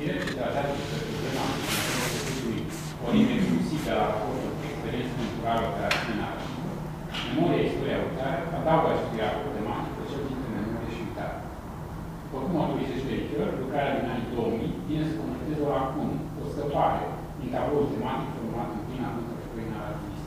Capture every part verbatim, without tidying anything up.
povestire ce tratează despre problema învățământului pornind exclusiv de la raportul experiență culturală operațională. Memoria istoria uitare adaugă acestui raport tematic pe cel dintre memorie și uitare. Oricum autorizește Ricoeur, lucrarea din anii două mii vine să completeze o lacună, o scăpare din tabloul tematic format în plin aduncă lucrării narrativiste.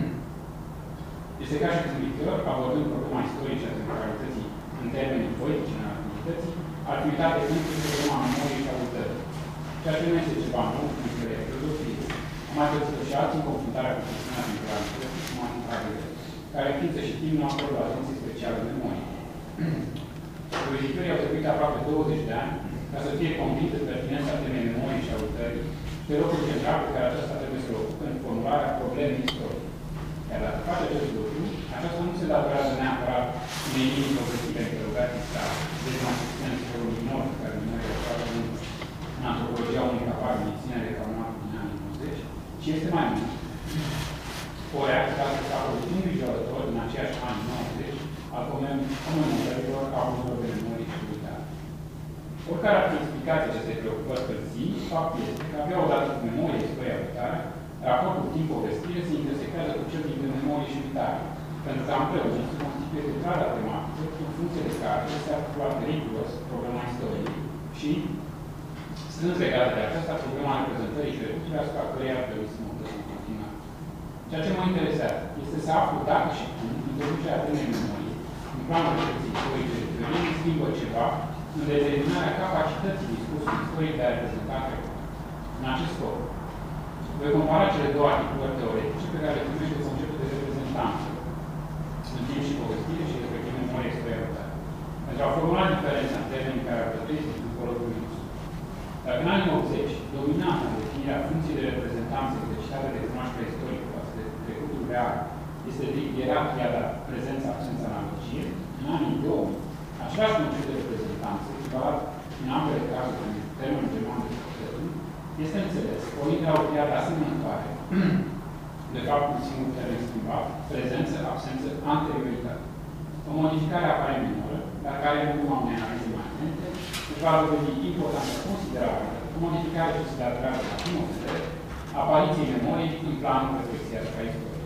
Este ca și când Ricoeur, abordând problema istorice a temporalității în termenii politici narrativității, ar fi uitat de când este problema memoriei și a uitării. Ceea ce nu este ceva nou în istoria filozofiei. Am mai găsit și alții în confruntarea cu chestiunea temporalității și manipularea, care ființă și timp nu acordă atenție specială memoriei. Judecătorii au trebuit aproape douăzeci de ani ca să fie convins de pertinența temei memoriei și a uitării și de locul central pe care aceasta trebuie să-l ocupe în formularea problemei istoriei. Iar dacă face acest lucru, aceasta nu se datorează neapărat unei linii progresive interogații sau dezmasistențelor minor pe care memoria o face în antropologia unui capabil de ținere ca un act din anii nouăzeci, ci este mai mult o reacție la spectacolul îngrijorător din aceiași ani nouăzeci al comemorărilor abuzurilor de memorie și uitare. Oricare ar fi explicația acestei preocupări târzii, faptul este că avea odată cu memoria, istoria, uitare, raportul timp-povestire se intersectează cu cel dintre memorie și uitare, pentru că împreună se constituie declararea tematică în funcție de care se articula periculos problema istoriei și, strâns legată de aceasta, problema reprezentării și reducerea asupra căreia ar trebui să mă opresc în continuare. Ceea ce mă interesează este să aflu dacă și cum introducerea temei memorie în planul reflexii istorice de teorie schimbă ceva în determinarea capacității discursului istoric de a reprezenta trecutul. În acest scop, voi compara cele două articulări teoretice pe care le primește conceptul de reprezentanță în timp și povestire și respectiv memorie istoria. Pentru a formula diferența în termenii care alcătuiesc tipologului nostru. Dacă în anii optzeci dominanta în definirea funcției de reprezentanță exercitată de cunoașterea istorică față de trecutul real este ierarhia, prezența, absența, analogie, în anii două mii, același concept de reprezentanță, echivalat în ambele cazuri în termenul german de trecut, este înțeles, pornind de la o perioadă asemănătoare, de fapt un singur termen schimbat, prezență, absență, anterioritate. O modificare apare minoră, dar care în urma unei analize mai atente, își va dovedi importanță considerabilă, o modificare ce se datorează la primul vedere, apariției memoriei în planul reflexiei asupra istoriei.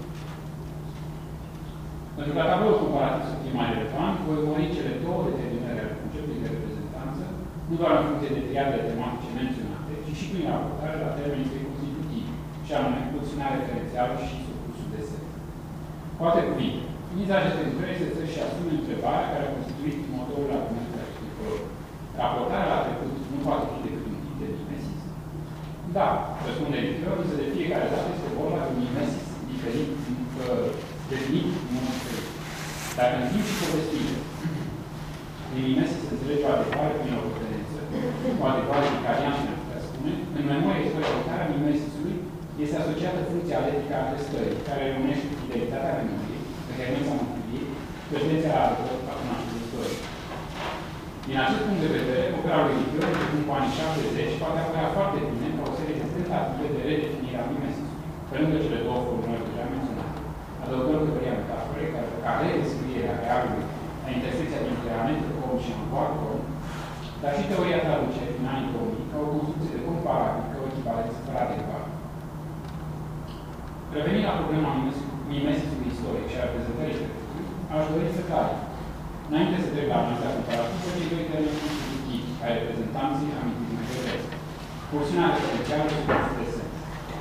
Pentru ca tabloul comparativ să fie mai relevant, voi urmări cele două determinări ale conceptului de reprezentanță, nu doar în funcție de triadele tematice menționate, ci și prin raportare la termenii constitutivi, și anume pulsiunea referențială și surplusul de semn. Cu alte cuvinte, miza acestei lucrări este să-și asume întrebarea care a constituit motorul argumentului acestui proiect. Raportarea la trecut nu poate fi decât un tip de mimesis. Da, răspunde Ricoeur, însă de fiecare dată este vorba de un mimesis diferit, definit în mod diferit. Dacă în timp și povestire, din mimesis se înțelege o adecvare prin o referență, o adecvare vicariantă, ne putea spune, în memoria istoria uitare a mimesisului este asociată funcția etică a testării, care reunește fidelitatea memoriei, coerența mântuirii, prezența la adevăr a cunoașterii istoriei. Din acest punct de vedere, opera lui Ricoeur, începând cu anii șaptezeci, poate apărea foarte bine ca o serie de tentative de redefinire a mimesisului, pe lângă cele două formulări deja menționate. Adăugăm teoria metaforei, care, ca redescrierea realului la intersecția dintre anetropon și ancoarcon, dar și teoria traducerii în anii două mii, ca o construcție de comparabil, ca o echivalență fără adecvată. Revenind la problema mimesisului istoric și a reprezentării trecutului, aș dori să clarific. Înainte să trec la analiza comparativă, cei doi termeni constitutivi ai reprezentanței amintiți mai devreme. Pulsiunea referențială și surplusul de semn.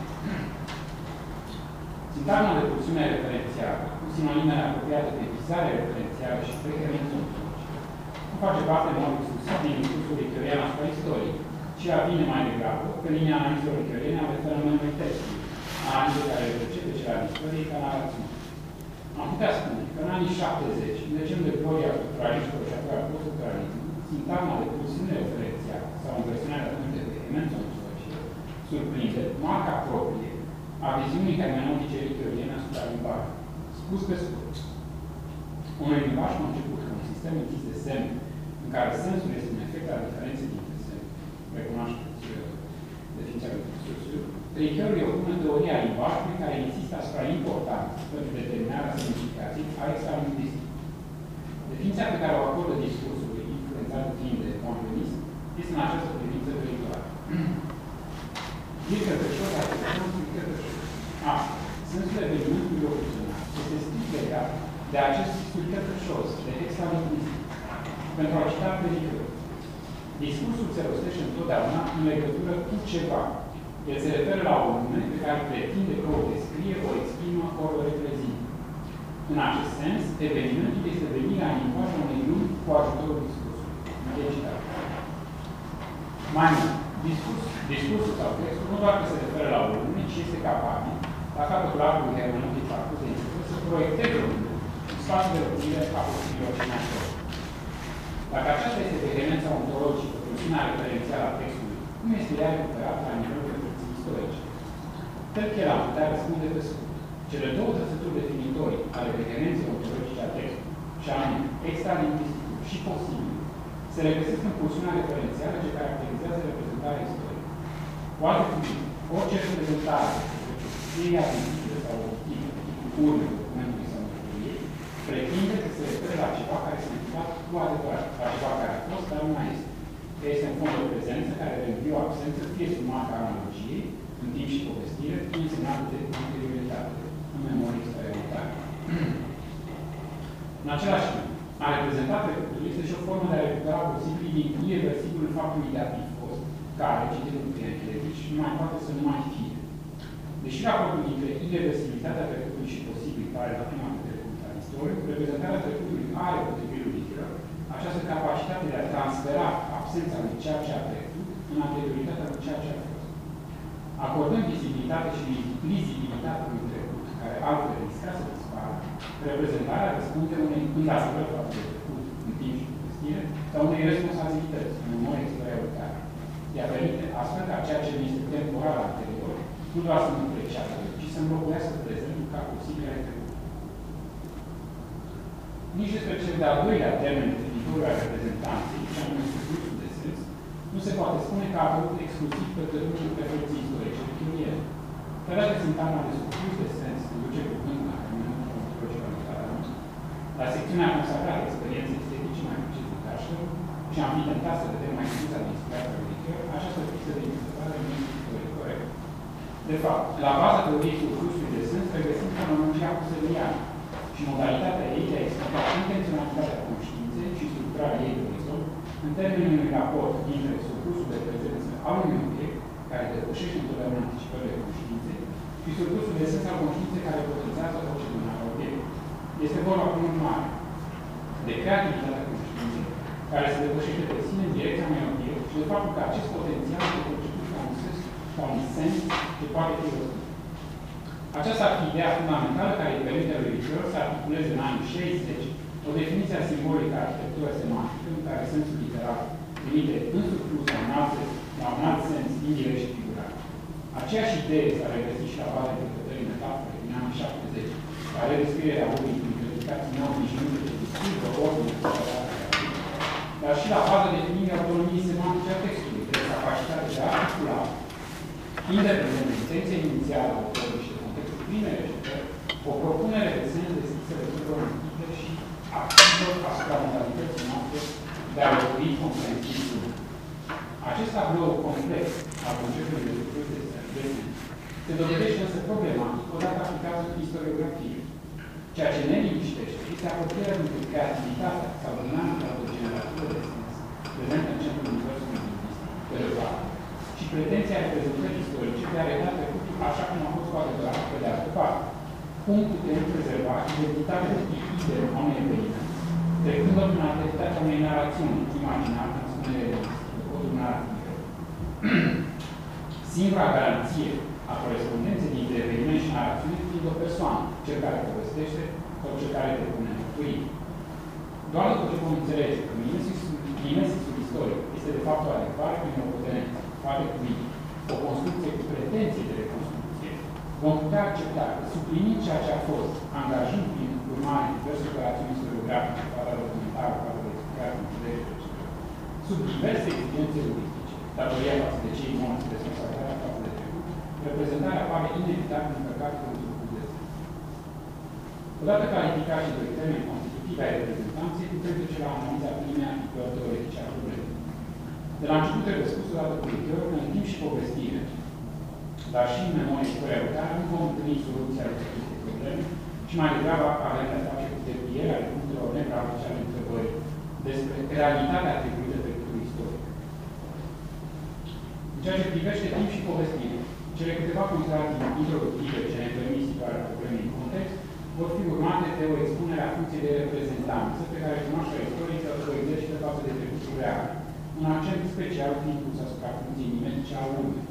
Sintagma de pulsiune referențială, cu sinonimele apropiate de vizare referențială și preferență ontologică, nu face parte în mod exclusiv din discursul ricoeurian asupra istoriei, ci ar vine mai degrabă pe linia analizelor ricoeuriene ale fenomenului textului, analize care le percepe cele ale istoriei ca narațiune. Am putea spune că în anii șaptezeci, în decem de gloria structuralistilor și apoi a post-structuralismului, sintagma de pulsiune referențială sau în versiunea de atunci de vehemență ontologică, surprinde marca proprie a viziunii hermeneutice ricoeuriene asupra limbajului. Spus pe scurt, unui limbaj conceput ca un sistem închis de semne, în care sensul este un efect al diferenței dintre semne, recunoașteți definiția lui Saussure, Ricoeur îi opune teoria limbajului care insistă asupra importanței pentru determinarea semnificației a extralingvistic. Definiția pe care o acordă discursului, influențată fiind de convenism, este în această privință viitoare. E căpășos, adevăratul e căpășos. A. Sensul evenimentului locuțional este strict legat de acest căpășos, de text al lingvistic. Pentru a cita Pericăl. Discursul se rostește întotdeauna în legătură cu ceva. El se referă la o lume pe care pretinde că o descrie, o exprimă, ori o reprezintă. În acest sens, evenimentul este venirea în limbaj unei lumi cu ajutorul discursului. Mai mult, discurs, discursul sau textul nu doar că se referă la o lume, ci este capabil, la capătul arcului hermeneutic făcut de discurs, să proiecteze o lume în spațiul de răbdire a posibilor și mai. Dacă aceasta este vehemența ontologică, funcțiunea referențială a textului, cum este ea recuperată la nivelul reflexiei istorice? Tălcher am putea răspunde pe scurt. Cele două trăsături definitorii ale vehemenței ontologice a textului, și anume extralingvisticul și posibil, se regăsesc în pulsiunea referențială ce caracterizează reprezentarea istorică. Cu alte cuvinte, orice reprezentare, fie ea lingvistică sau obiectivă, tipul urme documentului sau mărturiei, pretinde că se referă la ceva care s-a întâmplat cu adevărat, la ceva care a fost, dar nu mai este. Este în fond o prezență care revine o absență, fie sub marca analogiei, în timp și povestire, fie însemnată de anterioritate, în memorie exterioritate. În același timp, a reprezenta trecutul este și o formă de a recupera posibil din irreversibilul faptului de a fi fost, care, citit în Pienchelevici, nu mai poate să nu mai fie. Deși raportul dintre irreversibilitatea trecutului și posibil pare la prima vedere contradictoriu, reprezentarea trecutului are potrivitul literă această capacitate de a transfera absența lui ceea ce a trecut în anterioritatea lui ceea ce a fost. Acordând vizibilitate și lizibilitate unui trecut, care altfel risca să dispară, reprezentarea răspunde unei îndatorări față de trecut, în timp și povestire, sau unei responsabilități, în memorie exterioritară. Ea permite astfel ca ceea ce nu este temporal anterior, nu doar să nu trecească, ci să înlocuiască prezentul ca posibil ai trecut. Nici despre cel de-al doilea termen definitoriu al reprezentanței, și anume surplusul de sens, nu se poate spune că a apărut exclusiv pe tărâmul reflecției istorice de Chiriel. Tărate sintagma de surplus de sens, duce cuvântul la termenul ontologic la secțiunea consacrată experienței estetice mai precis de Tașăr și am fi tentat să vedem mai sus de inspirația lui această pistă de interpretare nu este istoric corect. De fapt, la baza teoriei surplusului de sens regăsim fenomenologia cuseliană și modalitatea ei de a explica intenționalitatea conștiinței și structurarea ei de orizont în termenul unui raport dintre surplusul de prezență al unui obiect, care depășește întotdeauna anticipările conștiinței, și surplusul de sens al conștiinței care protejează orice din alt obiect. Este vorba, prin urmare, de creativitatea conștiinței, care se depășește pe sine în direcția unui obiect și de faptul că acest potențial este perceput ca un sens, ca un sens ce poate fi rostit. Aceasta ar fi ideea fundamentală care îi permite lui Ricoeur să articuleze în anii șaizeci o definiție a simbolică a arhitectură semantică, în care sensul literal trimite în surplus la un alt, la un alt sens indirect și figurat. Aceeași idee s-a regăsit și la baza interpretării metafore din anii șaptezeci, la redescrierea unui interpretații neobișnuite de discursă, ordine, dar și la baza definirii autonomiei semantice a textului, de capacitatea de a articula, independent de intenția inițială a autorului și de contextul primele recitări, o propunere de sens deschisă de supranative și activă asupra modalității noastre de a locui comprensibil. Acest tablou complex al conceptului de surplus de sens se dovedește însă problematic odată aplicat în istoriografie. Ceea ce ne liniștește este apropierea dintre creativitatea sau dinamica autogenerativă de sens prezentă în centrul universului lingvistic, pe de-o parte, și pretenția reprezentării istorice de a reda trecutul așa cum a fost cu adevărat, pe de altă parte. Cum putem prezerva identitatea tipide a unui eveniment, trecând-o prin identitatea unei narațiuni imaginare, în spunere lingvistică, codul narrative. Singura garanție a corespondenței dintre eveniment și narațiune fiind o persoană, cel care povestește sau cel care depune mărturii. Doar după ce vom înțelege că mimesis istoric este de fapt o adecvare prin o potență, poate cuvinte, o construcție cu pretenție de reconstrucție, vom putea accepta că, suplinind ceea ce a fost, angajând prin urmare diverse operațiuni istoriografice, fata documentară, fata de explicare, înțelegere, sub diverse exigențe euristice, datoria față de cei morți, responsabilitatea față de trecut, reprezentarea apare inevitabil încărcată cu un surplus de sens. Odată clarificat și doi termeni constitutivi ai reprezentanței, putem trece la analiza primei articulări teoretice a problemei. De la început trebuie spus odată cu Ricoeur că în timp și povestire, dar și în memorie cu realitate, nu vom întâlni soluția de aceste probleme și mai degrabă avem de-a face cu deplierea ale punctelor nepractice ale întrebării despre realitatea atribuită trecutului istoric. În ceea ce privește timp și povestire, cele câteva considerații introductive ce ne permit situarea problemei în context vor fi urmate de o expunere a funcției de reprezentanță pe care cunoașterea istorică o exercită față de trecutul real, un accent special fiind pus asupra funcției nimetice a lumii.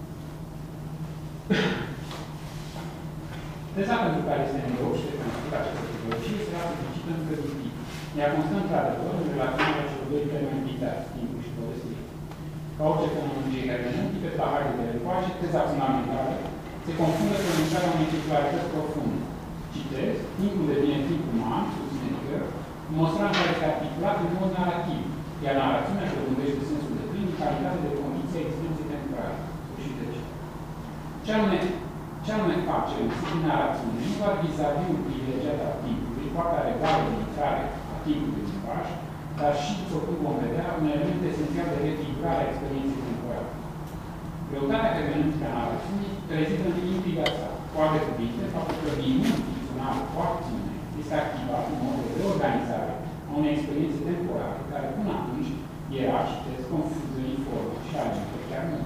Teza pentru care se înreuște pentru această tehnologie este suficită încă din timp. Ea constă într-adevăr în relaționarea celor doi termeni implicați, timpul și povestirea. Ca orice fenomenologie hermeneutică, la Heidegger încoace, teza fundamentală se confundă cu încercarea unei circularități profunde. Citez, timpul devine timp uman, susține Heidegger, în măsura în care este articulat în mod narrativ, iar narațiunea dobândește sensul de plin în calitate de condiție a existenței temporale. Și de ce? Ce anume, ce anume face în sine narațiune, nu doar vis-a-vis-ul privilegiat al timpului, partea regală de intrare a timpului în limbaj, dar și, după cum vom vedea, un element esențial de refigurare a experienței temporale. Greutatea hermeneutică a narațiunii rezită în intriga sa. Cu alte cuvinte, faptul că minunul ficțional cu acțiune este activat în mod de reorganizare a unei experiențe temporale, care până atunci era, citesc, confuză, uniformă și agentă, chiar nu.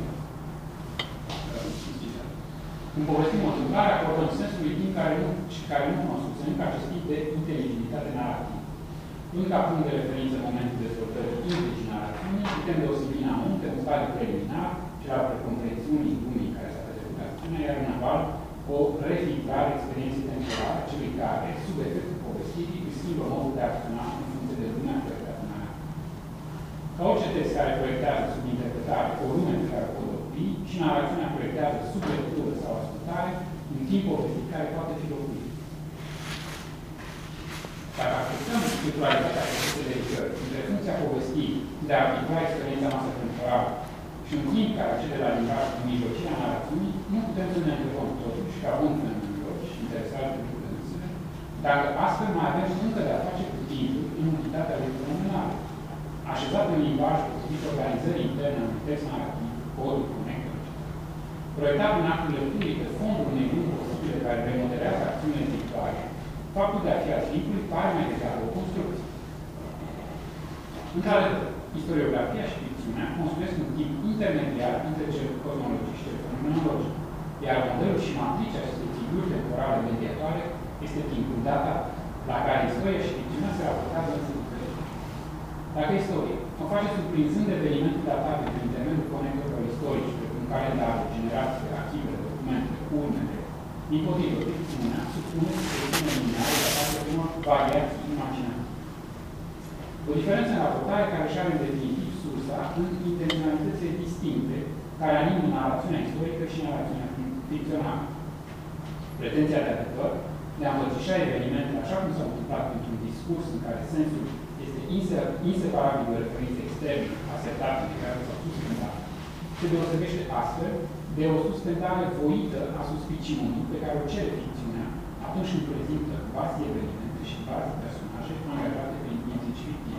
Când povestim o întâmplare, acordăm sensului timp care nu, care nu cunoscuse încă acest tip de inteligibilitate narrativă. Luând ca punct de referință în momentul dezvoltării implicii narațiunii, putem deosebi în amonte un stadiu preliminar, cel al precomprensiunii lumii care s-a petrecut acțiunea, iar în aval o refigurare experienței temporale a celui care, sub efectul povestirii, își schimbă modul de a acționa în funcție de lumea proiectată în narativ. Ca orice text care proiectează sub interpretare o lume pe care o pot opri, și narațiunea proiectează sub lectură sau ascultare un timp povestit care poate fi locuit. Dacă acceptăm structuralitatea acestei legături între funcția povestirii de a articula experiența noastră temporală și un timp care accede la limbaj cu mijlocirea narațiunii, nu putem să ne întrebăm totuși, ca bun fenomenolog și interesat de lucrurile însele, dacă astfel mai avem încă de a face cu timpul în unitatea lui fenomenală, așezat în limbaj potrivit organizării interne a unui text narrativ, codul, conector, proiectat în actul lecturii pe fondul unei lumi posibile care remodelează acțiunile viitoare, faptul de a fi a timpului pare mai degrabă o construcție. Într-adevăr, istoriografia și ficțiunea construiesc un timp intermediar între cel cosmologic și cel fenomenologic, iar modelul și matricea acestei figuri temporale mediatoare este timpul datat, la care istoria și ficțiunea se raportează în diferite. Dacă istoria o face surprinzând evenimentul datate prin intermediul conectorilor istorici, precum calendarul, generație, arhivele, documente, urnele, impotrivă, ficțiunea supune succesiune lineare datate prin variații imaginative. O diferență în raportare care își are în definitiv sursa în intenționalitățile distincte care animă narațiunea istorică și narațiunea ficțională. Pretenția de adevăr de a împărțișa evenimentele așa cum s-au întâmplat într-un discurs în care sensul este inseparabil de referințe externe, asertate de care s-au suspendat, se deosebește astfel de o suspendare voită a suspiciunii pe care o cere ficțiunea atunci când prezintă vaste evenimente și vaste personaje angajate prin implici fictive.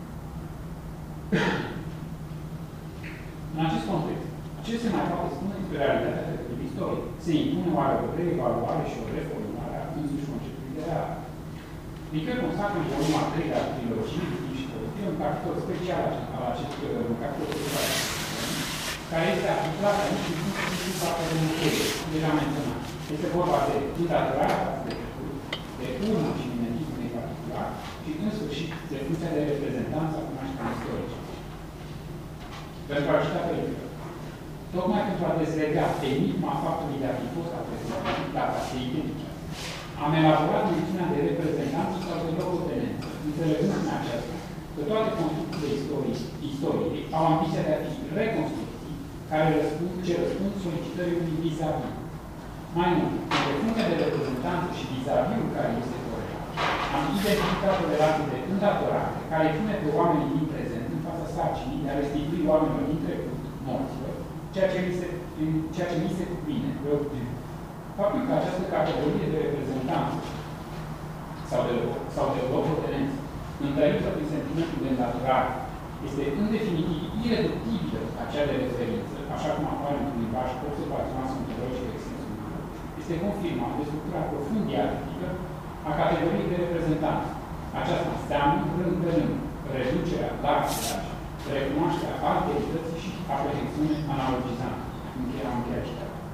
În acest context, ce se mai poate spune despre realitatea trecutului istoric? Se impune oare o reevaluare și o reformulare a însuși conceptului de real. Ricoeur consacră în volumul al treilea al trilogiei de timp și povestire un capitol special al acestui un capitol special care este aplicat aici în funcție de partea de materie, deja menționat. Este vorba de îndatorarea față de trecut, de urmă și mimetism în particular și, în sfârșit, de funcția de reprezentanță a cunoașterii istorice. Pentru a ajuta pe Ricoeur. Tocmai pentru a dezlega enigma faptului de a fi fost aprezentat data se identice. Am elaborat mențiunea de reprezentanță sau de locotenență, înțelegând în aceasta că toate construcțiile istoriei, istoriei au ambiția de a fi reconstrucții care răspund, ce răspund solicitării unui vis-a-vis. Mai mult, între funcția de reprezentanță și vis-a-vis-ul care este corect, am identificat o relație de îndatorare care pune pe oamenii din prezent în fața sarcinii de a restitui oamenilor din trecut, morților, ceea ce mi se, ceea ce mi se cuvine, faptul că această categorie de reprezentanță sau de, sau de locotenență, întărită prin sentimentul de îndatorare, este în definitiv ireductibilă acea de referință, așa cum apare într-un limbaj observațional sunt eroi este confirmat de structura profund dialectică a categoriei de reprezentanți. Aceasta înseamnă, rând pe rând, reducerea la același, recunoașterea alterității și a perfecțiune analogizantă. Încheia încheia și treaba.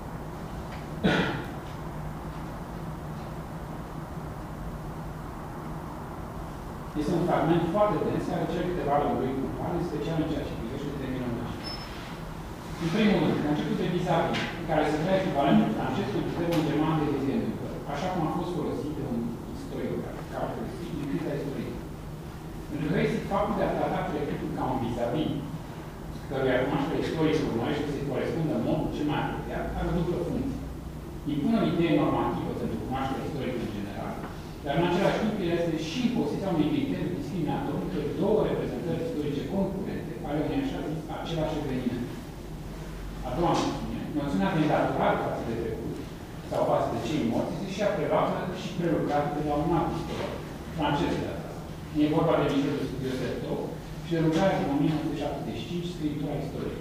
Este un fragment foarte dens care cere câteva lămuriri punctuale, în special în ceea ce privește terminologia. În primul rând, conceptul de vis-a-vis, în care se vrea echivalentul francez pentru termenul german de rezidență, așa cum a fost folosit de un istoriograf, caracteristic din criza istorică. Pentru că este faptul de a trata trecutul ca un vis-a-vis, căruia cunoașterea istoriei se urmărește să se corespundă în modul cel mai apropiat, are o dublă funcție. Impune o idee normativă pentru cunoașterea istorică în general, dar în același timp el este și în poziția unui criteriu discriminator între două reprezentări istorice concurente ale unei așa zis același eveniment. A doua noțiune, noțiunea de îndatorat față de trecut sau față de cei morți, este și apelată și prelucrată de la un alt istoric francez de data asta. E vorba de Michel de Certeau și de lucrarea din o mie nouă sute șaptezeci și cinci, scriptura istoriei.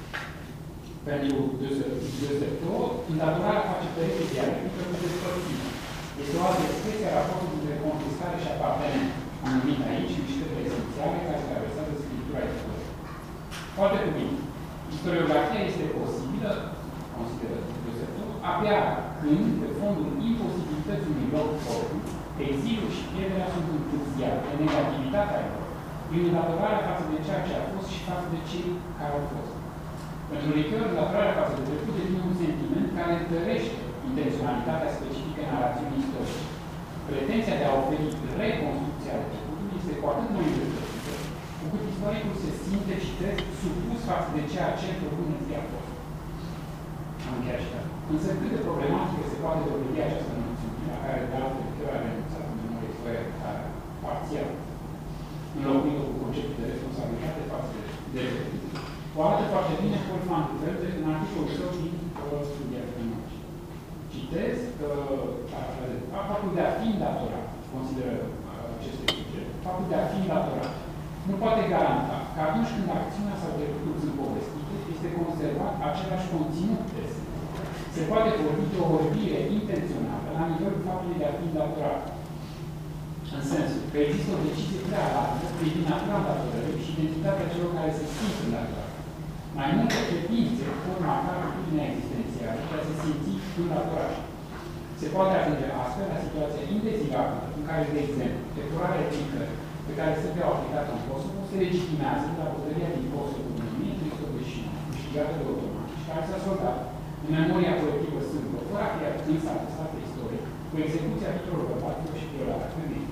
Pentru de Certeau, îndatorarea face pereche dialectică cu despărțire. Este o altă expresie a raportului între confiscare și apartenență, numit aici mișcările esențiale care traversează scriptura istoriei. Foarte cuvinte. Istoriografia este posibilă, consideră de Certeau, abia când, pe fondul imposibilității unui loc propriu, exilul și pierderea sunt întârziate, negativitatea lor, prin îndatorarea față de ceea ce a fost și față de cei care au fost. Pentru Ricoeur, îndatorarea față de trecut devine un sentiment care întărește intenționalitatea specifică în narațiunii istorice. Pretenția de a oferi reconstrucția de trecutului este cu atât mai îndreptățită, cu cât istoricul se simte, citesc, supus față de ceea ce propune zi a fost. Am încheiat și asta. Însă cât de problematică se poate dovedi această noțiune, la care de altfel Ricoeur a renunțat în memoria istorică parțial, înlocuind-o cu conceptul de responsabilitate față de trecut. O arată foarte bine Paul van de Velde în articolul său din Studia Economice. Citez că uh, faptul de a fi îndatorat, consideră uh, aceste subiect, faptul de a fi îndatorat nu poate garanta că atunci când acțiunea sau trecutul sunt povestite, este conservat același conținut de sine. Se poate vorbi de o vorbire intențională la nivelul faptului de a fi îndatorat. În sensul că există o decizie prealabilă privind natura îndatorării și identitatea celor care se simt îndatorați. Mai multe credințe pot marca atitudinea existențială de a se simți îndatorat. Se poate ajunge astfel la situația indezigabilă în care, de exemplu, depurarea etnică pe care seveau aplicată în Kosovo se legitimează la bătălia din Kosovo în o mie trei sute optzeci și nouă, câștigată de otomani și care s-a soldat în memoria colectivă sâmbă, fără a fi atins atestată istoric, cu execuția tuturor bărbaților și violarea femeii.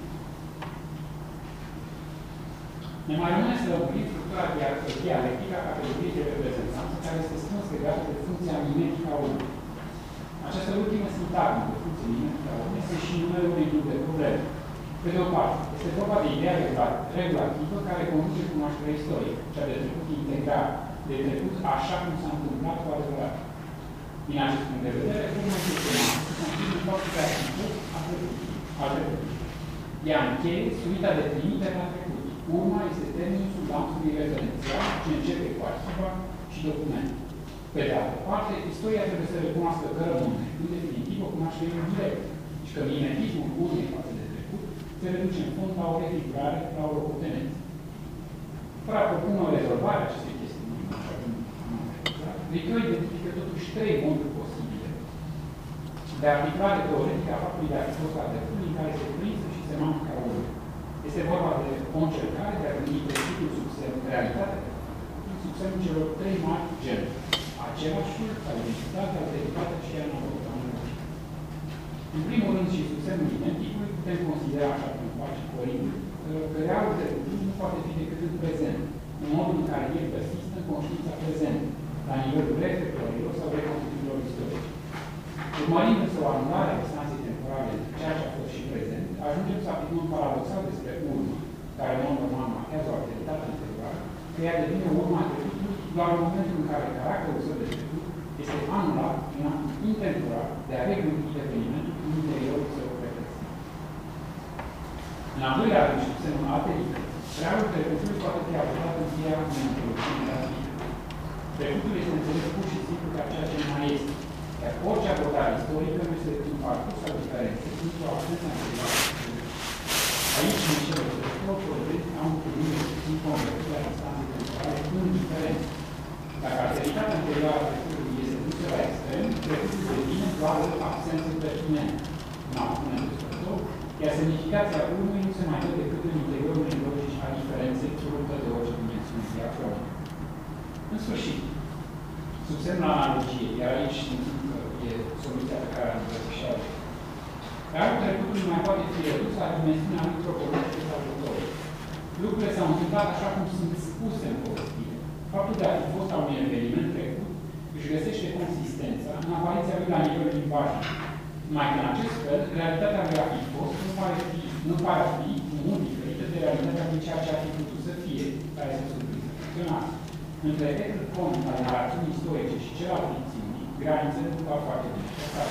Ne mai rămâne să lămurim structura dialectică a categoriei de reprezentanță, care este strâns legată de funcția mimetică a omului. Această ultimă sintagmă de funcție mimetică a omului este și numele unei grup de probleme. Pe de o parte, este vorba de ideea regulativă care conduce cunoașterea istorică, cea de trecut integral, de trecut așa cum s-a întâmplat cu adevărat. Din acest punct de vedere, urmă sistematică conține faptul de a fi fost al trecutului. Ea încheie suita de trimitere la trecut. Urma este termenul sub lanțului referențial, ce începe cu arhiva și document. Pe de altă parte, istoria trebuie să recunoască că rămâne, în definitiv, o cunoaștere indirectă și că mimetismul urmei față de trecut se reduce în fond la o refigurare, la o locotenență. Fără a propune o rezolvare a acestei chestiuni, așa cum am refuzat, Ricoeur identifică totuși trei moduri posibile de aplicare teoretică a faptului de a fi fost la trecut, în care se prinsă și se mancă ca urmă. Este vorba de o încercare de a gândi trecutul sub semn, realitatea sub semnul celor trei mari genuri. Acelașul, identitatea, autoritatea și analogia. În primul rând și sub semnul identicului, putem considera, așa cum face Corintul, că realul trecutul nu poate fi decât în prezent, în modul în care el persistă în conștiința prezentă, la nivelul reflectorilor sau reconstituirilor istorice. Urmărind însă o anulare a distanței temporale între ceea ce a fost și prezent, ajungem să aplicăm paradoxal despre urmă, care în mod normal marchează o activitate anterioară, că ea devine urma trecutului doar în momentul în care caracterul său de trecut este anulat în actul intemporal de a regândi evenimentul în interiorul său reflexiv. În al doilea rând și semnul alteric, realul trecutului poate fi abordat în cheia momentului de la vie. Trecutul este înțeles pur și simplu ca ceea ce nu mai este. Iar orice abordare istorică nu este materială a trecutului este dusă la extrem, trecutul devine doar absență pertinentă. Nu pune despre tot, iar semnificația urmei nu se mai dă decât în interiorul unei logici a diferenței trupă de orice dimensiune diacronică. În sfârșit, sub semnul analogiei, iar aici simțim că e soluția pe care am îmbrățișat. Realul trecutului mai poate fi redus la dimensiunea antropologică sau autorului. Lucrurile s-au întâmplat așa cum sunt spuse în povestire. Faptul de a fi fost a unui eveniment trecut își găsește consistența în apariția lui la nivelul limbajului. Numai că în acest fel, realitatea lui a fi fost nu pare, fi, nu pare a fi mult diferită de realitatea din ceea ce ar fi putut să fie, care este surpriză funcțională. Între efectul comic al narațiunii istorice și cel al ficțiunii, granițele nu au foarte bine șterate.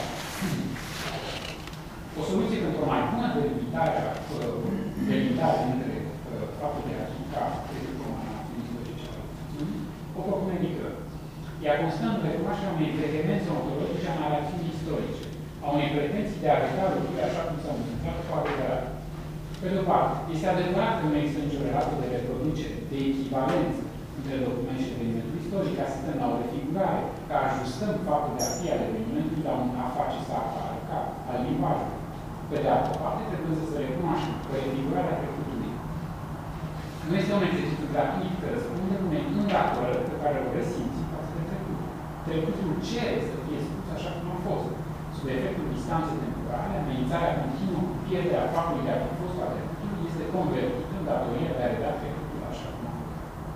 O soluție pentru o mai bună delimitare, delimitare între uh, faptul de a fi ca efectul comic al narațiunii istorice și cel al ficțiunii, o propune mică. Ea constă în recunoașterea unei vehemențe ontologice a narațiunii istorice, a unei pretenții de a arăta lucrurile așa cum s-au întâmplat cu adevărat. Pe de o parte, este adevărat că nu există nicio relație de reproducere, de echivalență între document și evenimentul istoric, asistăm la o refigurare, că ajustăm faptul de a fi al evenimentului la un a face să apară ca al limbajului. Pe de altă parte, trebuie să se recunoaștem că refigurarea trecutului nu este un exercițiu gratuit, că răspunde unei îndatorări pe care o resimți față de trecut. Trecutul cere să fie spus așa cum a fost. Sub efectul distanței temporale, amenințarea continuă cu pierderea faptului de a fi fost a trecutului este convertită în datoria de a reda trecutul așa cum a fost.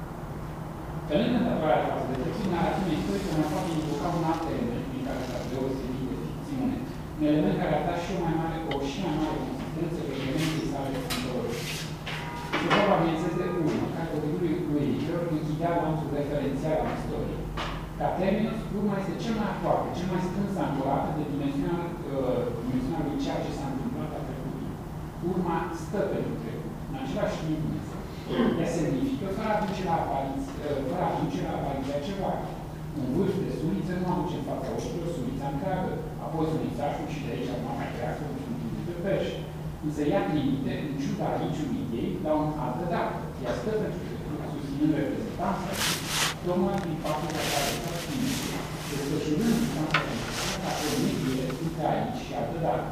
Pe lângă îndatorarea față de trecut, narațiunea istorică mai poate invoca un alt element din care s-a deosebit de ficțiune. Un element care a dat și o mai mare, o și mai mare consistență pe elementele sale ontologice. Și vorba, bineînțeles, de urmă, care potrivit lui editor închidea lanțul referențial al istoriei. Ca terminus, urma este cel mai aproape, cel mai strâns ancorată de dimensiunea, uh, dimensiunea lui ceea ce s-a întâmplat la trecutului. Urma stă pentru trecut, în același timp Dumnezeu. Ea semnifică, fără a duce la apariția, uh, fără a duce la apariția ceva. Un vârf de suliță nu aduce în fața ochilor sulița întreagă, apoi sulițașul și de aici acum mai creează un sunt de pești. Însă ea trimite, în ciuda niciunii ei, la un altă dată. Ea stă pentru trecut, susținând reprezentanța, tocmai prin faptul că a arătat Dumnezeu, desfășurând distanța pentru ca pornirile între aici și altă dată.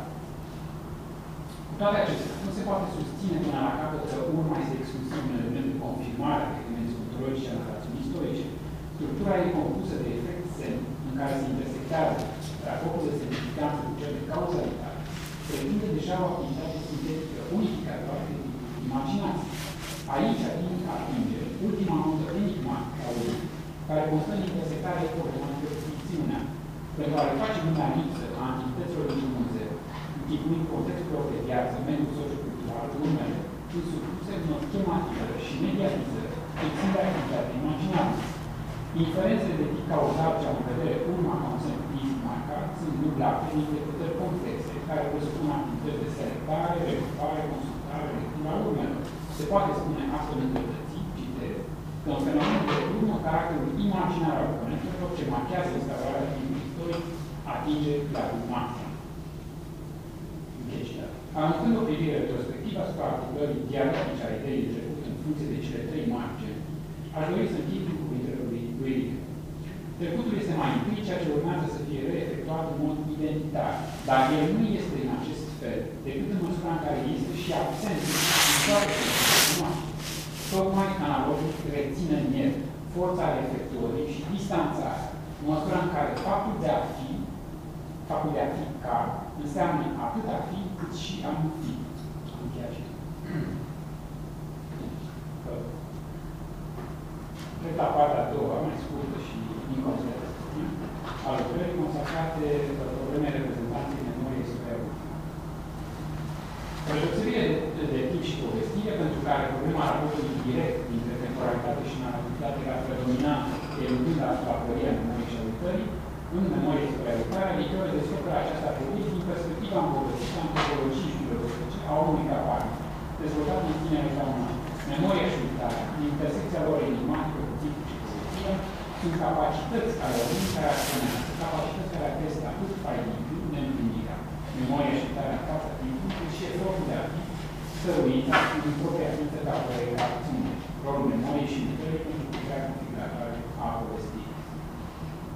Cu toate acestea, nu se poate susține până la capăt că urma este exclusiv un element de confirmare a elementelor ontologice a narațiunii istorice. Structura e compusă de efect semn în care se intersectează raportul de semnificanță cu cel de cauzalitate, pretinde deja o activitate sintetică unificatoare de imaginație. Aici ating atinge ultima notă enigmatică a lui, care constă în intersectarea problematică cu ficțiunea, pentru a le face lumea lipsă a antichităților din Dumnezeu, închipuind contextul lor de viață, mediul sociocultural, urmele, însupuse unor schematicări și mediatizări, extind activitatea imaginației. Inferențele de tip cauzal ce am în vedere urma ca un semn marcat sunt dublate în interpretări complexe, care presupun activități de selectare, regrupare, consultare, lectura urmelor. Se poate spune astfel întrebății, citez, că un fenomen de urmă caracterul imaginar al oponentelor ce marchează instaurarea timpului istoric atinge la maxim. Deci, arătând o privire retrospectivă asupra articulării dialectice a ideii de trecut în funcție de cele trei margini, aș dori să închei cu cuvintele lui Rick. Trecutul este mai întâi ceea ce urmează să fie reefectuat în mod identitar, dar el nu este în acest fel, decât în măsura în care este și absent în toate cele noastre. Tocmai analogic reține în el forța efectuării și distanțarea, în măsura în care faptul de a fi, faptul de a fi ca, înseamnă atât a fi, cât și a nu fi. Am încheiat și cred la partea a doua, mai scurtă și incompletă, a lucrării consacrate problemei reprezentanței memoriei superiore. Deosebire de, de, de tip și povestire, pentru care problema raportului direct dintre temporalitate și narrativitate era predominantă, eludând asupra teoria memoriei și a uitării, în memorie superioritare, editorul descoperă această teorie din perspectiva îmbogățită a antropologiei și filozofice a omului capabil, dezvoltat în tinerii români. Memoria și uitarea, în intersecția lor enigmatică cu tipul și filozofia, sunt capacități ale omului care acționează, capacități care atestă atât failibil, neîmplinirea, memoria și uitarea în fața timpului, cât și efortul de a fi stăruită în propria ființă ca o acțiune, rolul memoriei și uitării pentru puterea configuratoare a povestirii.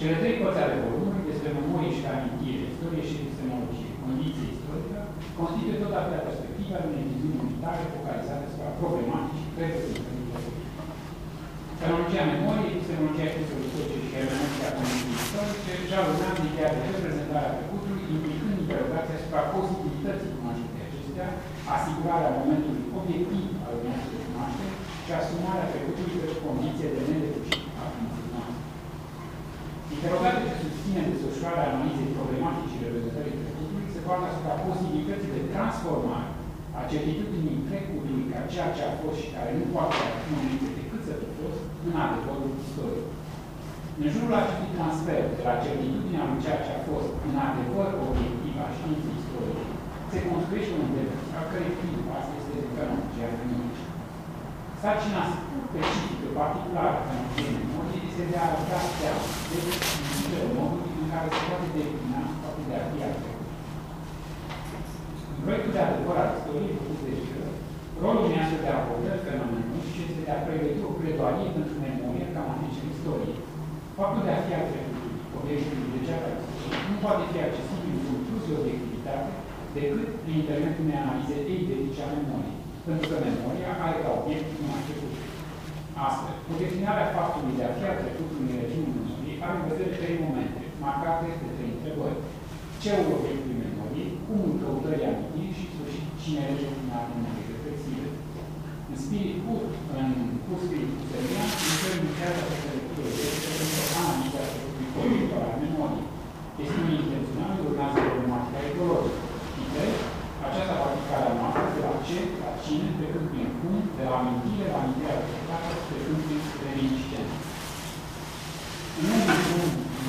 Cele trei părți ale volumului despre memorie și amintire, istorie și epistemologie, condiție istorică, constituie tot atâtea perspective ale unei viziuni unitare focalizate asupra problematicii trebuie să Fenologia memoriei, epistemologia istorice și hermeneutica condiției istorice jalurnează ideea de reprezentarea trecutului, implicând interrogația asupra posibilității cunoașterii acestea, asigurarea momentului obiectiv al noastre de cunoaștere și asumarea trecutului ca condiție de nedepășit a ființei noastre. Interrogația ce susține desfășurarea analizei problematicii reprezentării trecutului se poartă asupra posibilității de transformare a certitudinii trecutului ca ceea ce a fost și care nu poate fi numită decât să fi fost în adevărul istoric. În jurul acestui transfer de la certitudinea lui ceea ce a fost în adevăr obiectiv a științei istorice se construiește un demers, a cărei timp asta este de fenologia memoriei. Sarcina specifică particulară a fenologiei memoriei este de a arăta seama de diferitele moduri în care se poate defina faptul de a fi al trecutului. În proiectul de adevăr al istoriei făcut de Jură, rolul unei astfel de abordări fenomenologice este de a pregăti o pledoarie pentru memorie ca matricea istoriei. Faptul de a fi al trecutului, obiectul degeaba istoriei, nu poate fi accesibil cu plus de obiectivitate decât prin intermediul unei analize eidetice a memoriei, pentru că memoria are ca obiect numai trecutul. Astfel, determinarea faptului de a fi al trecutului în regimul memoriei are în vedere trei momente, marcate de trei întrebări. Ceul obiectului memoriei, cumul căutării amintirii și sfârșit cine recepționat memoriei reflexive. În spirit pur, în pur spirit puterian, intermitează această lectură de pentru analiza trecutului politic al memoriei. Chestiunii intenționale urmează problematica ecologică. Și trei, aceasta va fi calea noastră de la ce, la cine, trecând prin cum, de la amintire la amintirea reflectată, trecând prin reminiscență. În ultimul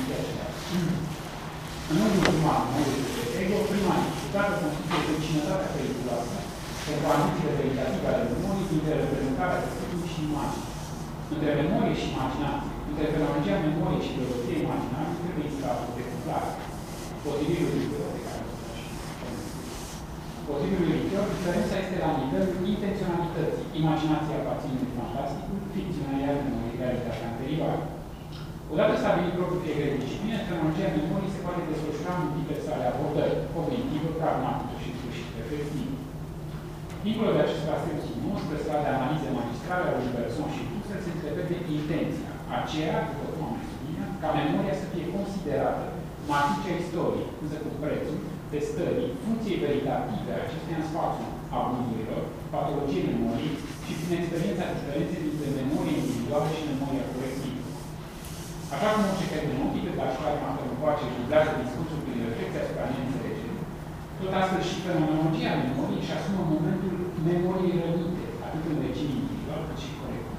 În ultima modului de ego, prima necesitate constituie vecinătatea periculoasă pentru ambițiile veritative ale memoriei dintre reprezentarea trecutului și imagine. Între memorie și imaginație, între fenologia memoriei și filozofia imaginației trebuie instalat de cuplare. Potrivit lui Richter, de care Potrivit lui Richter, diferența este la nivelul intenționalității. Imaginația aparține de fantasticul, ficțiunea iar memorie, realitatea anterioară. Odată stabilit propriul fiecare disciplină, fenologia memoriei se poate desfășura în multiple sale abordări, cognitivă, pragmatică și sfârșit reflexivă. Dincolo de acest traseu sinuos, spre starea de analize magistrale a lui Bergson și Husserl, se întrevede intenția aceea, după cum am mai subliniat, ca memoria să fie considerată matricea istoriei, însă cu prețul testării funcției veritative a acesteia în spațiul abuzurilor, patologiei memoriei și prin experiența diferenței dintre memoria individuală și memoria colectivă. Așa cum orice credenotică, dar și care matemacoace dublează discursul prin reflexia asupra neînțelegerii, tot astfel și fenomenologia memoriei își asumă momentul memoriei rănite, atât în regim individual cât și colectiv.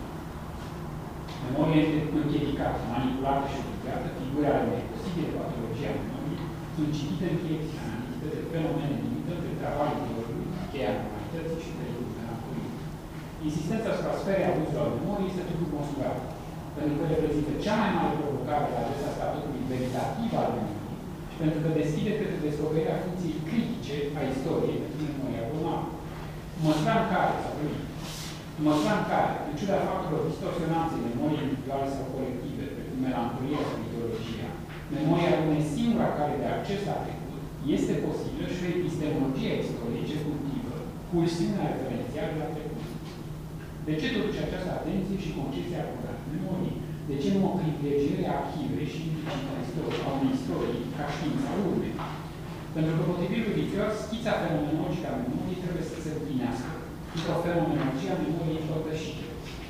Memoria este împiedicată, manipulată și obligată, figure ale unei posibile patologii a memoriei sunt citite în direcții analitică de fenomene limitări de travaliul teoriei, cheia normalității și pericolul melancolii. Insistența asupra sferei abuzului al memoriei este totul consulat, pentru că reprezintă cea mai mare provocare la adresa statutului veritativ al memoriei și pentru că deschide către descoperirea funcției critice a istoriei pentru memoria bolnavă. Măsura în care, sau măsura în care, în ciuda faptelor distorsionanței memoriei individuale sau colective, precum melancolia sau ideologia, memoria rămâne singura care de acces la trecut, este posibilă și o epistemologie a istoriei ce cultivă pulsiunea referențială la trecut. De ce totuși această atenție și concesia acordată memoriei? De ce nu o privilegiere a arhivei și implicita a unei istorii ca știința urmei? Pentru că, potrivit lui Richter, schița fenomenologică a memoriei trebuie să se împlinească într-o fenomenologie a memoriei împărtășite.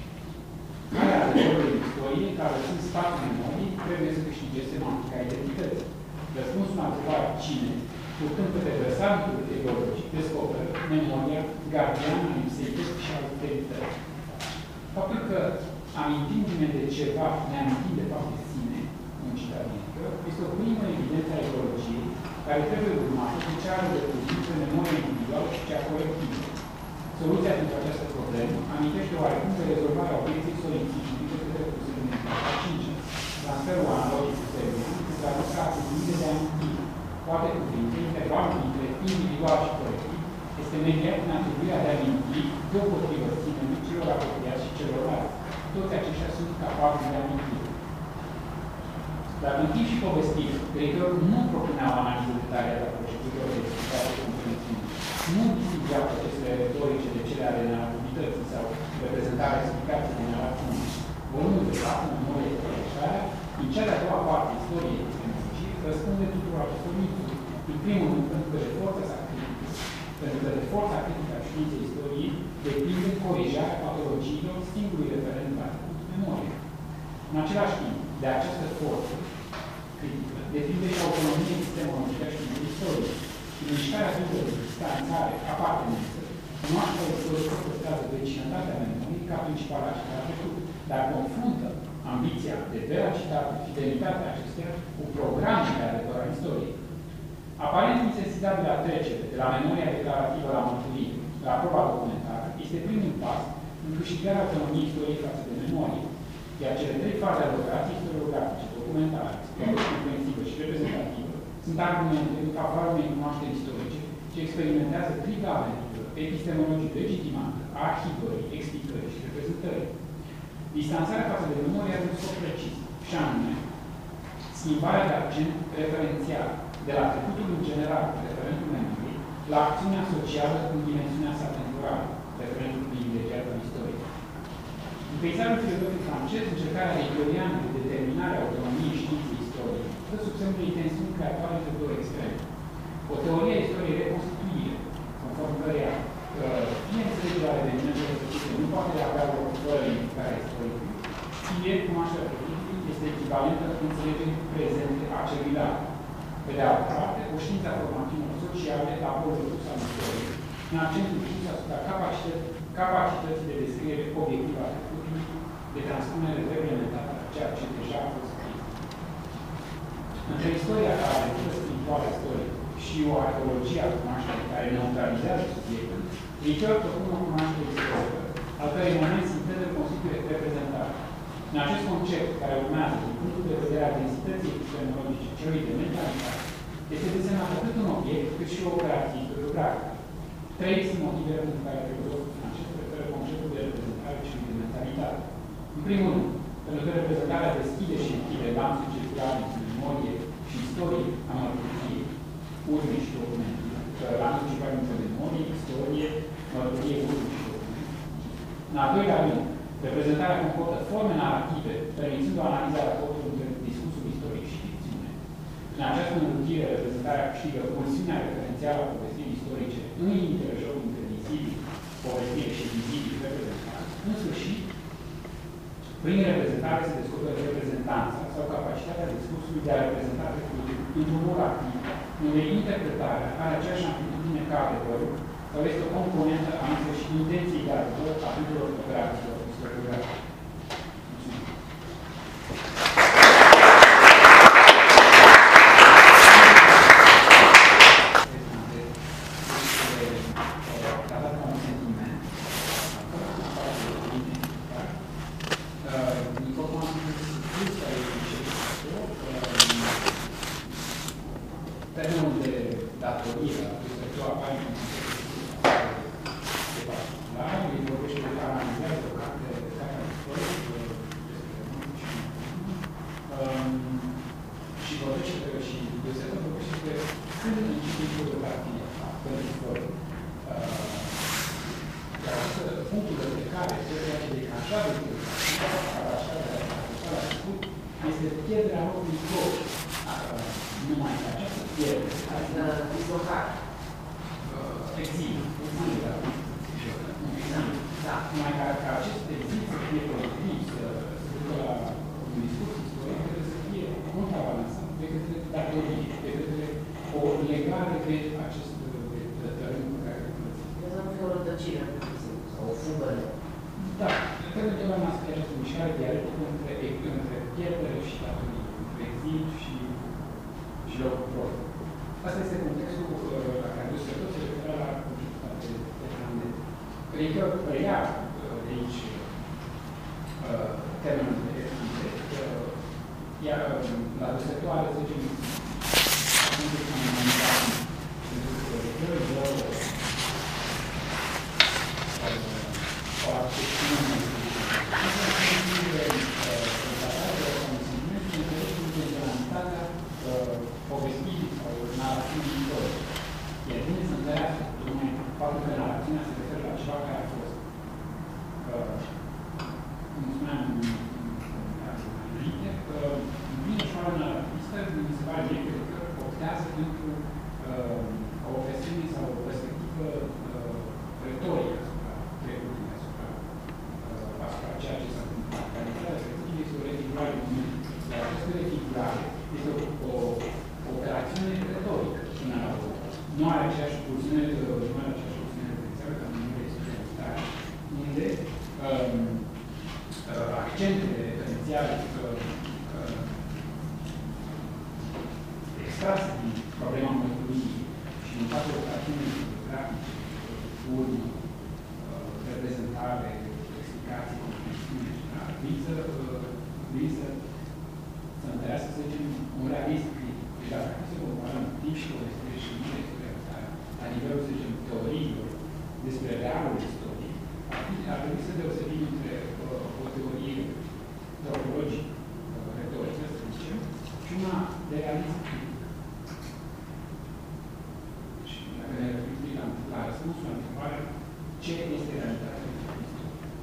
Calea adevărului istoriei, care sunt spațiul memoriei, trebuie să câștige semantica identității. Răspunsul la întrebarea cine, purtând către versantul ideologic, descoperă memoria gardiană a lipseității și a alterității. Faptul că amintindu-ne de ceva, ne amintim de fapt de sine, în citadică, este o primă evidență a ecologiei, care trebuie urmată de cea are de cuvinte memoria individuală și cea colectivă. Soluția pentru această problemă amintește oarecum de rezolvarea obiecției solipsifice de către puținile în clasa a cincea. Transferul analogic cu termenul se traduce a cuvinte de amintire. Toate cuvinte, intervalul dintre individual și colectiv, este mediat în atribuirea de a aminti deopotrivă ținului celor apropiați și celorlalți. Toți aceștia sunt capabili de amintire. Dar în timp și povestit, creditorul nu propunea o analiză detaliată a procedurilor de executare de componențiune. Nu distingea procesele retorice de cele ale narrativității sau reprezentarea explicației de narațiune. Volumul de fapt, în memorie de proiectare, în cea de-a doua parte a istoriei epistemologice, răspunde tuturor acestor mituri. În primul rând, pentru că de forța sa critică, pentru că de forța critică a științei istoriei depinde corijarea patologiilor singurului referent la memorie. În același timp, de această forță critică depinde și autonomia epistemologică a științei istoriei. Și mișcarea după de distanțare, apartenență, cunoașterea istorică păstrează vecinătatea memoriei ca principală așteptare a trecut, dar confruntă ambiția de veracitate, fidelitatea acesteia cu programul de adevăr al istoriei. Aparent insensibilă trecere de la memoria declarativă la mărturie, la proba documentară, este primul pas în câștigarea autonomiei istoriei față de memorie. Iar cele trei faze ale operației istoriografice, documentare, comprehensivă și reprezentativă, sunt argumente în favoarea unei cunoașteri istorice ce experimentează triga aventură, epistemologie legitimată, arhivării, explicării și reprezentării. Distanțarea față de memorie are un scop precis, și anume schimbarea de accent referențial de la trecutul în general, referentul memoriei, la acțiunea socială în dimensiunea sa temporală, referentul privilegiat al istoriei. În peisajul filozofic francez, încercarea hegeliană de determinare a autonomiei științei istoriei stă sub semnul de intensiuni creatoare de două extreme. O teorie a istoriei reconstituire, conform căreia fie înțelegerea evenimentelor trecute nu poate avea o fără identificarea istoricului, fie cunoașterea trecutului este echivalentă înțelegerii prezente a celuilare. Pe de altă parte, o știință a formațiunilor sociale la polul sus al istoriei, în accentul pus asupra capacității de descriere obiectivă a trecutului, de transpunere reglementată a ceea ce deja a fost scris. Între istoria ca aventură spirituală istorică și o arheologie a cunoașterii care neutralizează subiectul, viitorul propune o cunoaștere istorică, al cărei moment sinteză constituie reprezentare. În acest concept, care urmează, din punctul de vedere al densității epistemologice celui de mentalitate, este desemnat atât un obiect, cât și o operație historiografică. Trei sunt motivele pentru care filozoful francez preferă conceptul de reprezentare celui de mentalitate. În primul rând, pentru că reprezentarea deschide și închide lanțul circular între memorie și istorie a mărturiei, urme și documente. Lanțul circular între memorie, istorie, mărturie, urme și documente. În al doilea rând, reprezentarea comportă forme narrative, permițând o analiză a raportului între discursul istoric și ficțiune. În această înrutire, reprezentarea câștigă pulsiunea referențială a povestirii istorice în limitele jocului între vizibil, povestire și vizibil reprezentare. În sfârșit, prin reprezentare se descoperă reprezentanța sau capacitatea discursului de a reprezenta trecutul într-un mod activ, unde interpretarea are aceeași amplitudine ca adevărul, sau este o componentă a însăși intenției de adevăr a tuturor operațiilor istoriografice. Termenul de datorie a acestui apare în îi vorbește de analizare de o carte de care și vorbește de și Desetă vorbește de când începe fotografia pentru fără. Dar punctul de plecare, ceea ce declanșează fotografia, este pierderea locului scop. Numai că această pierdere, adică dislocare, exil, exil, da. Da. Numai că acest exil să fie productiv, să se ducă la un discurs istoric, trebuie să fie contrabalansat de către datorie, de către o legare de acest teren pe care îl plățim. Trebuie să nu fie o rătăcire, sau o fugă. Da, trebuie întotdeauna să fie această mișcare dialectică între pierdere și datorie, între exil și și locul propriu. Asta este contextul la care dus tot se referă la conceptul de trandet. Cred că preia de aici termenul de trandet, iar la dosetoare, să zicem, nu se spune mandat pentru că o accepțiune de constatare de consimțiment și interesul intenționat. Este o, o, o operațiune retorică până la urmă. Nu are aceeași pulsiune, nu are aceeași pulsiune referențială ca în numele experimentare, unde um, uh, accentele referențiale uh, uh, extrase din problema mărturiei și în fapt operațiunii grafice, urmă, uh, reprezentare, explicații, complexiune, viză, viză să întărească, să zicem, un realism critic. Deci dacă se comparăm timp și povestire și numele experimentare, la nivelul, să zicem, teoriilor despre realul istoric, ar trebui să deosebim între uh, o teorie teologică, uh, retorică, să zicem, și una de realism critic. Și dacă ne referim la, la răspunsul la întrebarea ce este realitatea istorică.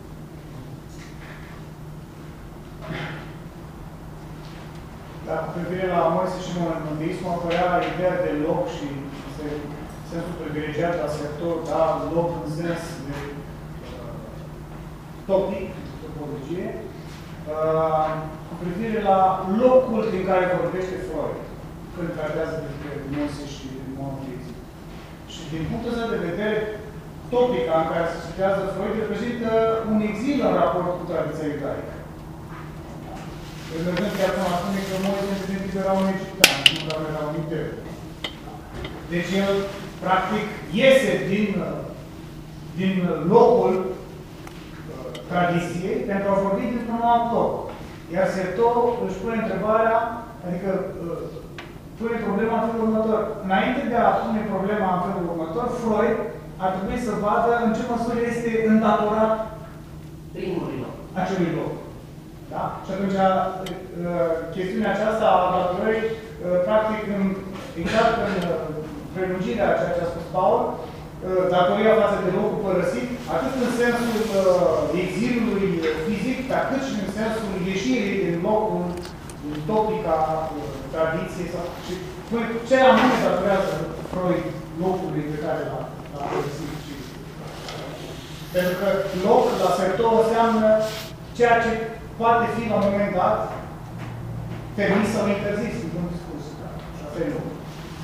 Dar cu privire la Moise și monoteismul apărea ideea de loc și sensul privilegiat al sector, da, loc în sens de uh, topic, topologie, uh, cu privire la locul din care vorbește Freud când tratează despre Moise și monoteism. Și din punctul ăsta de vedere, topica în care se situează Freud reprezintă un exil în raport cu tradiția iudaică. Mergând chiar până spune că Moise respectiv era un egiptean, nu doar era un iudeu. Deci el, practic, iese din, din locul uh, tradiției pentru a vorbi despre un alt loc. Iar Serto își pune întrebarea, adică uh, pune problema în felul următor. Înainte de a pune problema în felul următor, Freud ar trebui să vadă în ce măsură este îndatorat primului loc. Acelui loc. Da? Și atunci, chestiunea aceasta a datorării, practic, în, exact în prelungirea a ceea ce a spus Paul, datoria față de locul părăsit, atât în sensul exilului fizic, dar cât și în sensul ieșirii din locul topica tradiției. Sau, și ce anume datorează Freud locului pe care l-a părăsit. Pentru că loc la Serto înseamnă ceea ce poate fi la un moment dat permis sau interzis într-un discurs. Asta e lucru.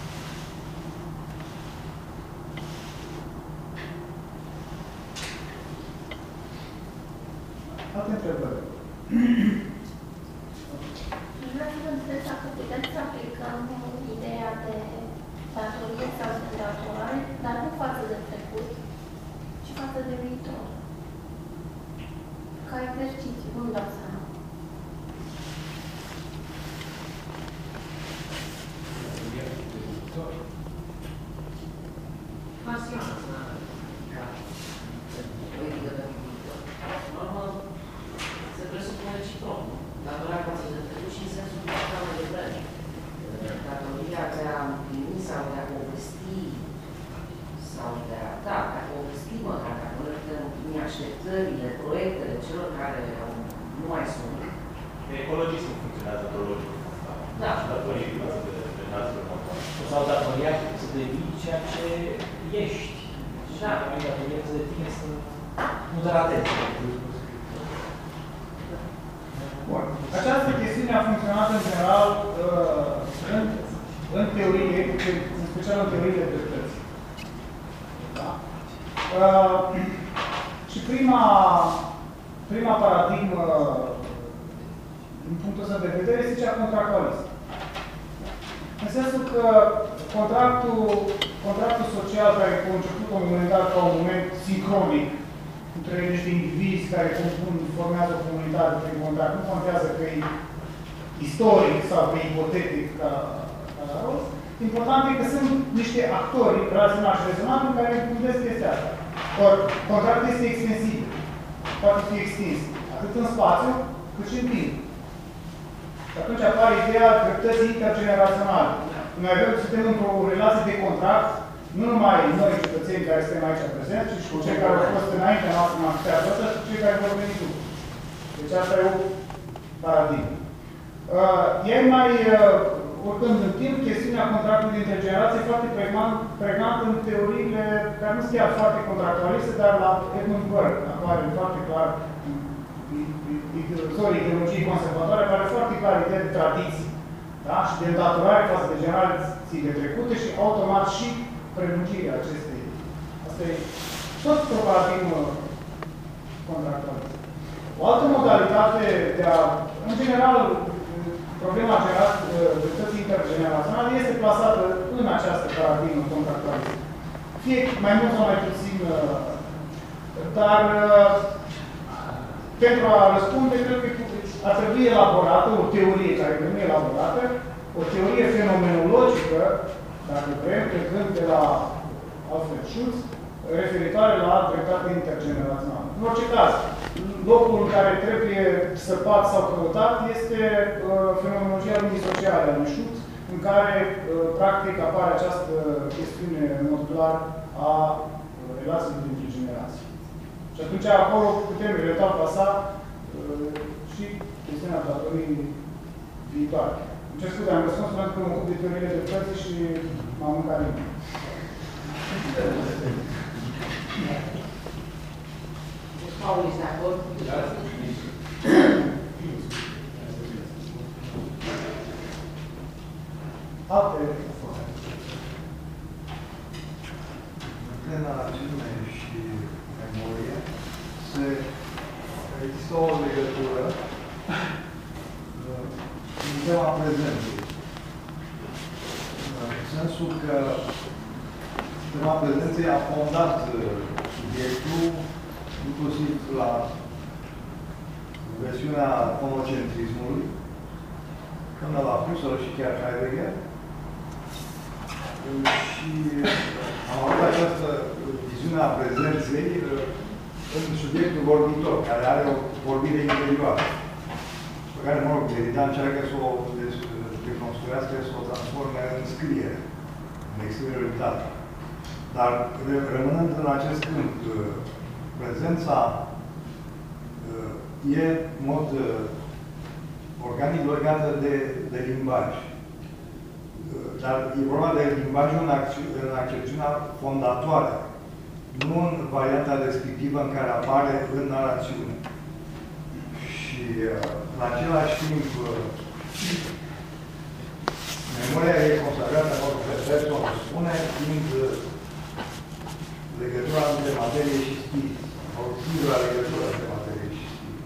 Alte întrebări. Vreau să vă întreb dacă putem să aplicăm ideea de datorie sau de datorare, dar nu față de trecut, ci față de viitor. Ca exercițiu, nu-mi dau seama. Pasionează ca politică de viitor. Normal, se presupune reciproc, nu? Datoria față de trecut și în sensul de de plăci. Datoria de a împlini sau de a povesti sau de a, da, de a povesti măcar, dacă nu le împlini așteptările, proiectele celor care nu mai sunt. Ecologismul funcționează ecologic. Da. Și datorii față de națiile mondiale. Sau datoria să devii ceea ce ești. Da. Și datoria să devine să nu te ratezi. Bun. Această chestiune a funcționat în general uh, în, în teorie, în special în teoriile dreptății. Da? Uh, și prima, prima paradigmă, din punctul ăsta de vedere, este cea contractualistă. În sensul că contractul, contractul social care a conceput la un moment dat ca un moment sincronic între niște indivizi care compun, formează o comunitate prin contract, nu contează că e istoric sau că e ipotetic ca, ca la rost. Important e că sunt niște actori raționali și rezonabili care gândesc chestia asta. Or, contractul este extensibil. Poate fi extins atât în spațiu, cât și în timp. Și atunci apare ideea dreptății intergeneraționale. Noi avem, suntem într-o relație de contract, nu numai noi, cetățenii care suntem aici prezenți, ci și cu cei care au fost înaintea noastră în activitatea asta și cu cei care vor veni după. Deci asta e o paradigmă. Uh, e mai, uh, urcând în timp, chestiunea contractului dintre generații foarte pregnantă în teoriile care nu sunt chiar foarte contractualiste, dar la Edmund Burke apare foarte clar sorry, ideologii conservatoare, care are foarte clar ideea de tradiție. da? Și de îndatorare față de generațiile trecute și automat și prelungirea acestei. Asta e tot o paradigmă contractuală. O altă modalitate de a, în general, problema dreptății intergeneraționale este plasată în această paradigmă contractuală. Fie mai mult sau mai puțin, dar pentru a răspunde, cred că ar trebui elaborată o teorie care nu e elaborată, o teorie fenomenologică, dacă vrem, plecând de la Alfred Schulz, referitoare la dreptatea intergenerațională. În orice caz, locul în care trebuie săpat sau căutat este uh, fenomenologia lumii sociale a lui Schulz, în care, uh, practic, apare această chestiune modular a uh, relațiilor dintre generații. Și atunci, acolo putem relata plasa uh, și chestiunea datoriei viitoare. Îmi cer scuze, am răspuns pentru că mă ocup de teoriile de plăți și m-am mâncat limba. Paul este de acord? Alte Între narațiune și memorie se există o legătură în tema prezentului. În sensul că tema prezenței a fondat subiectul inclusiv la versiunea fonocentrismului, până la Husserl și chiar Heidegger. Și am avut această viziune a prezenței în subiectul vorbitor, care are o vorbire interioară, pe care, mă rog, Derrida încearcă să o deconstruiască, să o transforme în scriere, în exterioritate. Dar, rămânând în acest câmp, prezența e în mod organic legată de, de limbaj. Dar e vorba de limbajul în, în accepțiunea fondatoare, nu în varianta descriptivă în care apare în narațiune. Și în același timp, memoria e consacrată, în orice Bergson spune, fiind legătura între materie și spirit. O singură legătură între materie și spirit.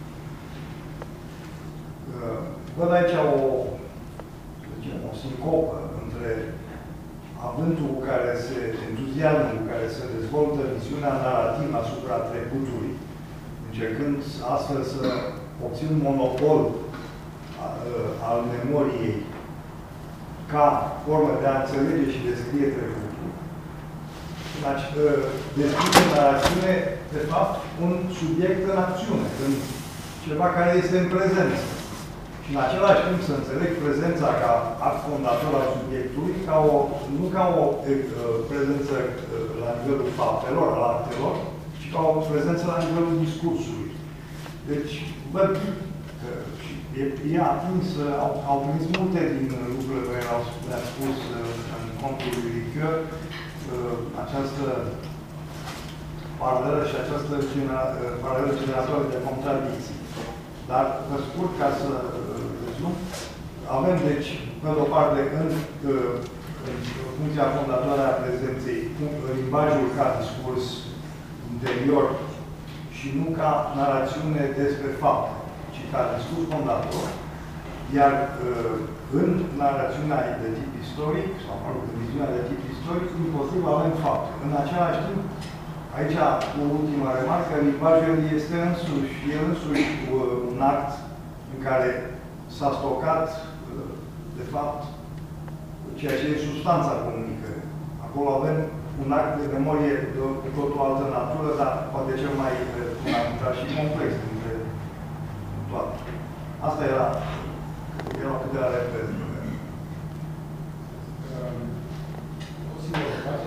Văd aici o, zicem, o sincopă între avântul cu care se, entuziasmul cu care se dezvoltă viziunea narrativă asupra trecutului, încercând astfel să obțin un monopol al memoriei ca formă de a înțelege și descrie trecutul. Descrie în narațiune, de fapt, un subiect în acțiune, în ceva care este în prezență. Și în același timp să înțeleg prezența ca act fondator al subiectului, ca o, nu ca o e, prezență la nivelul faptelor, al actelor, ci ca o prezență la nivelul discursului. Deci, văd că e, e atins, au, au prins multe din lucrurile pe care le-am spus în contul lui Ricoeur, această paralelă și această genera, paralelă generatoare de contradicții. Dar, pe scurt, ca să rezum, avem, deci, pe de-o parte, în, în funcția fondatoare a prezenței, limbajul ca discurs interior și nu ca narațiune despre fapte, ci ca discurs fondator. Iar în narațiunea de tip istoric, sau, mă rog, în viziunea de tip istoric, imposibil avem fapte. În același timp, aici, cu ultima remarcă, limbajul este însuși, el însuși un act în care s-a stocat, de fapt, ceea ce e substanța comunicării. Acolo avem un act de memorie de o totul altă natură, dar poate cel mai fundamental și complex dintre toate. Asta era, erau câteva repede. O singură face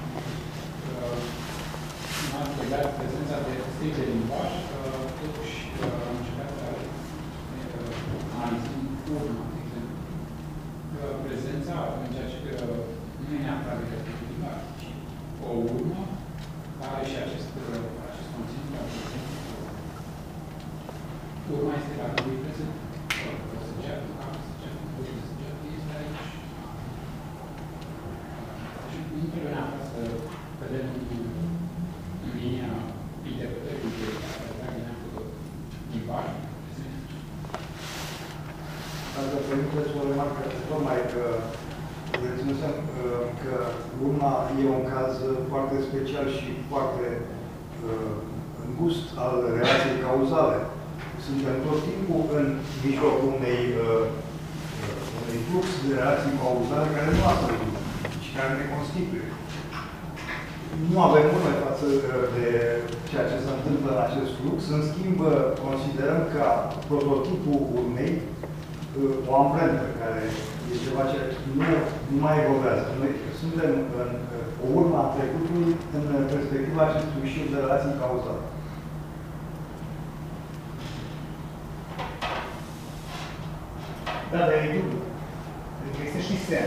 legat prezența de strict de limbaj, totuși am încercat să analizăm urma, de exemplu. Prezența în ceea ce nu e neapărat de către limbaj, ci o urmă care și acest, acest conținut al prezenței. Urma este dacă lui prezent. O să ceară, o să ceară, o să ceară. uh, reținusem uh, că urma e un caz foarte special și foarte uh, îngust al relației cauzale. Suntem tot timpul în mijlocul unei, uh, unei flux de relații cauzale care nu a sărit și care ne constituie. Nu avem mână față de ceea ce se întâmplă în acest flux. În schimb, considerăm că prototipul urmei o amprentă, care e ceva ce nu, nu mai evoluează. Noi suntem în o urmă a trecutului în perspectiva acestui șir de relații cauzale. Da, dar e dublu. Adică este și semn.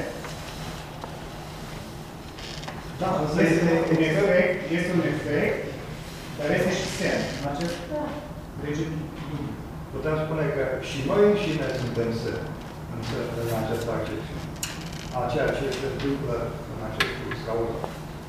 Da, este un efect, este un efect, dar este și semn în acest regim dublu. Putem spune că și noi înșine suntem semn în, în această accepțiune a ceea ce se întâmplă în acest flux cauzal.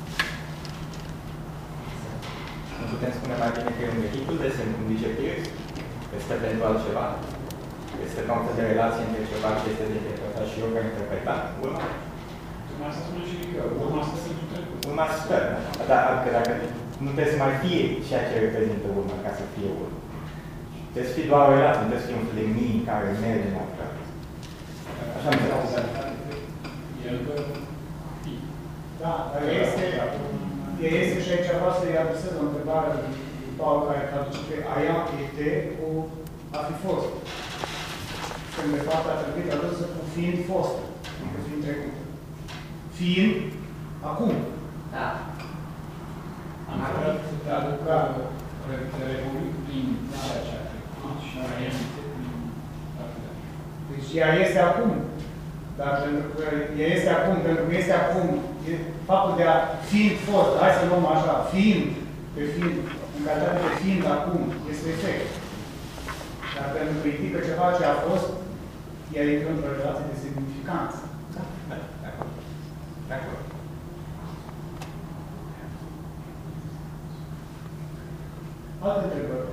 Nu putem spune mai bine că e un vehicul de semn, cum zice Pierce? Este pentru altceva? Este notă de relație între ceva ce este de interpretat și eu care interpretat? Urma? Urma să spune și că urma să se trecut. Urma sper, dar că dacă nu trebuie să mai fie ceea ce reprezintă urma ca să fie urma. Trebuie să fie doar o relație, nu trebuie să fie un fel de mini care merge în altă. Așa mi se auzi. El că fi. Da, dar este, este și aici vreau să-i adresez o întrebare lui Paul care traduce pe aia este cu a fi fost. Când de fapt ar trebui tradusă cu fiind fost, cu fiind trecut. Fiind acum. Da. Am vrea să traduc revoluit prin ceea ce a trecut și realizat prin atâta. Deci ea este acum. Dar pentru că ea este acum, pentru că este acum, e faptul de a fiind fost, hai să luăm așa, fiind, pe fiind, în calitate de fiind acum, este efect. Dar pentru că indică ceva ce a fost, ea intră într-o relație de semnificanță. Da, da, de acord. De acord. Alte întrebări.